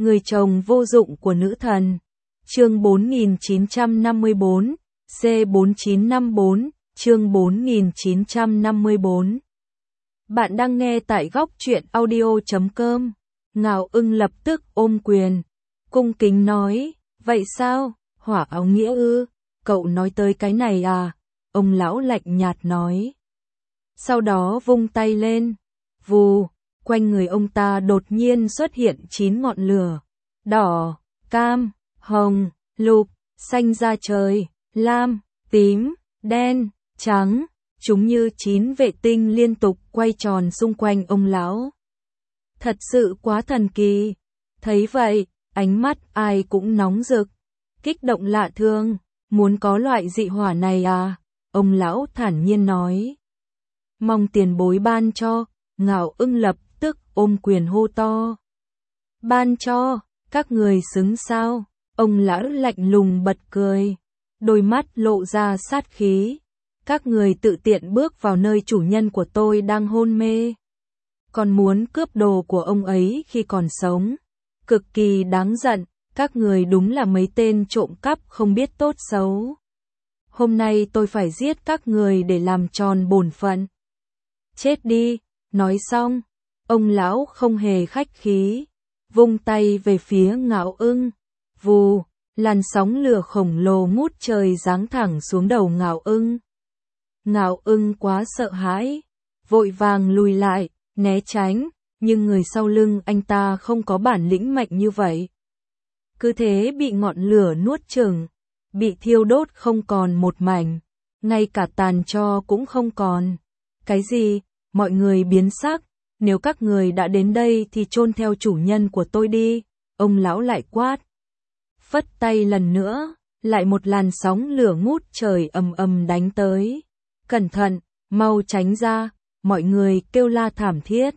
Người chồng vô dụng của nữ thần. Chương 4954, C4954, chương 4954. Bạn đang nghe tại góc truyện audio.com. Ngạo Ưng lập tức ôm quyền, cung kính nói, vậy sao, Hỏa Áo Nghĩa ư, cậu nói tới cái này à? Ông lão lạnh nhạt nói. Sau đó vung tay lên, vù, quanh người ông ta đột nhiên xuất hiện 9 ngọn lửa, đỏ, cam, hồng, lục, xanh da trời, lam, tím, đen, trắng, chúng như 9 vệ tinh liên tục quay tròn xung quanh ông lão. Thật sự quá thần kỳ. Thấy vậy, ánh mắt ai cũng nóng rực, kích động lạ thường, muốn có loại dị hỏa này à? Ông lão thản nhiên nói. Mong tiền bối ban cho. Ngạo Ưng lập tức ôm quyền hô to. Ban cho, các người xứng sao? Ông lão lạnh lùng bật cười, đôi mắt lộ ra sát khí. Các người tự tiện bước vào nơi chủ nhân của tôi đang hôn mê, còn muốn cướp đồ của ông ấy khi còn sống. Cực kỳ đáng giận, các người đúng là mấy tên trộm cắp không biết tốt xấu. Hôm nay tôi phải giết các người để làm tròn bổn phận. Chết đi. Nói xong, ông lão không hề khách khí, vung tay về phía Ngạo Ưng. Vù, làn sóng lửa khổng lồ ngút trời giáng thẳng xuống đầu Ngạo Ưng. Ngạo Ưng quá sợ hãi, vội vàng lùi lại, né tránh, nhưng người sau lưng anh ta không có bản lĩnh mạnh như vậy. Cứ thế bị ngọn lửa nuốt chửng, bị thiêu đốt không còn một mảnh, ngay cả tàn tro cũng không còn. Cái gì? Mọi người biến sắc, nếu các người đã đến đây thì chôn theo chủ nhân của tôi đi, ông lão lại quát. Phất tay lần nữa, lại một làn sóng lửa ngút trời ầm ầm đánh tới. Cẩn thận, mau tránh ra, mọi người kêu la thảm thiết.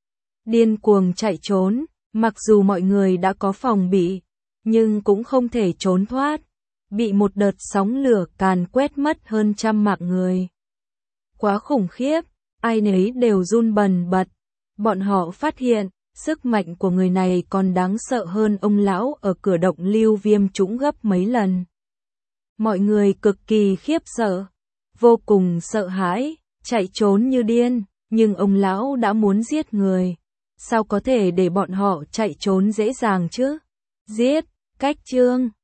Điên cuồng chạy trốn, mặc dù mọi người đã có phòng bị, nhưng cũng không thể trốn thoát, bị một đợt sóng lửa càn quét mất hơn 100 mạng người. Quá khủng khiếp. Ai nấy đều run bần bật. Bọn họ phát hiện, sức mạnh của người này còn đáng sợ hơn ông lão ở cửa động lưu viêm trũng gấp mấy lần. Mọi người cực kỳ khiếp sợ, vô cùng sợ hãi, chạy trốn như điên, nhưng ông lão đã muốn giết người. Sao có thể để bọn họ chạy trốn dễ dàng chứ? Giết, cách chương.